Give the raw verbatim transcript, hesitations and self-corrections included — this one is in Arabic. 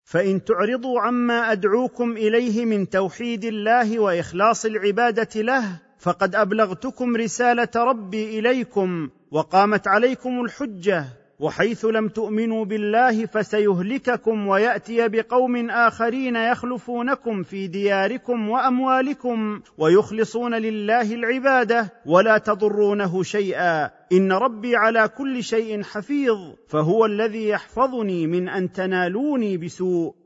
فان تعرضوا عما ادعوكم اليه من توحيد الله واخلاص العباده له فقد ابلغتكم رساله ربي اليكم وقامت عليكم الحجه، وحيث لم تؤمنوا بالله فسيهلككم وياتي بقوم اخرين يخلفونكم في دياركم واموالكم ويخلصون لله العباده ولا تضرونه شيئا، ان ربي على كل شيء حفيظ، فهو الذي يحفظني من ان تنالوني بسوء.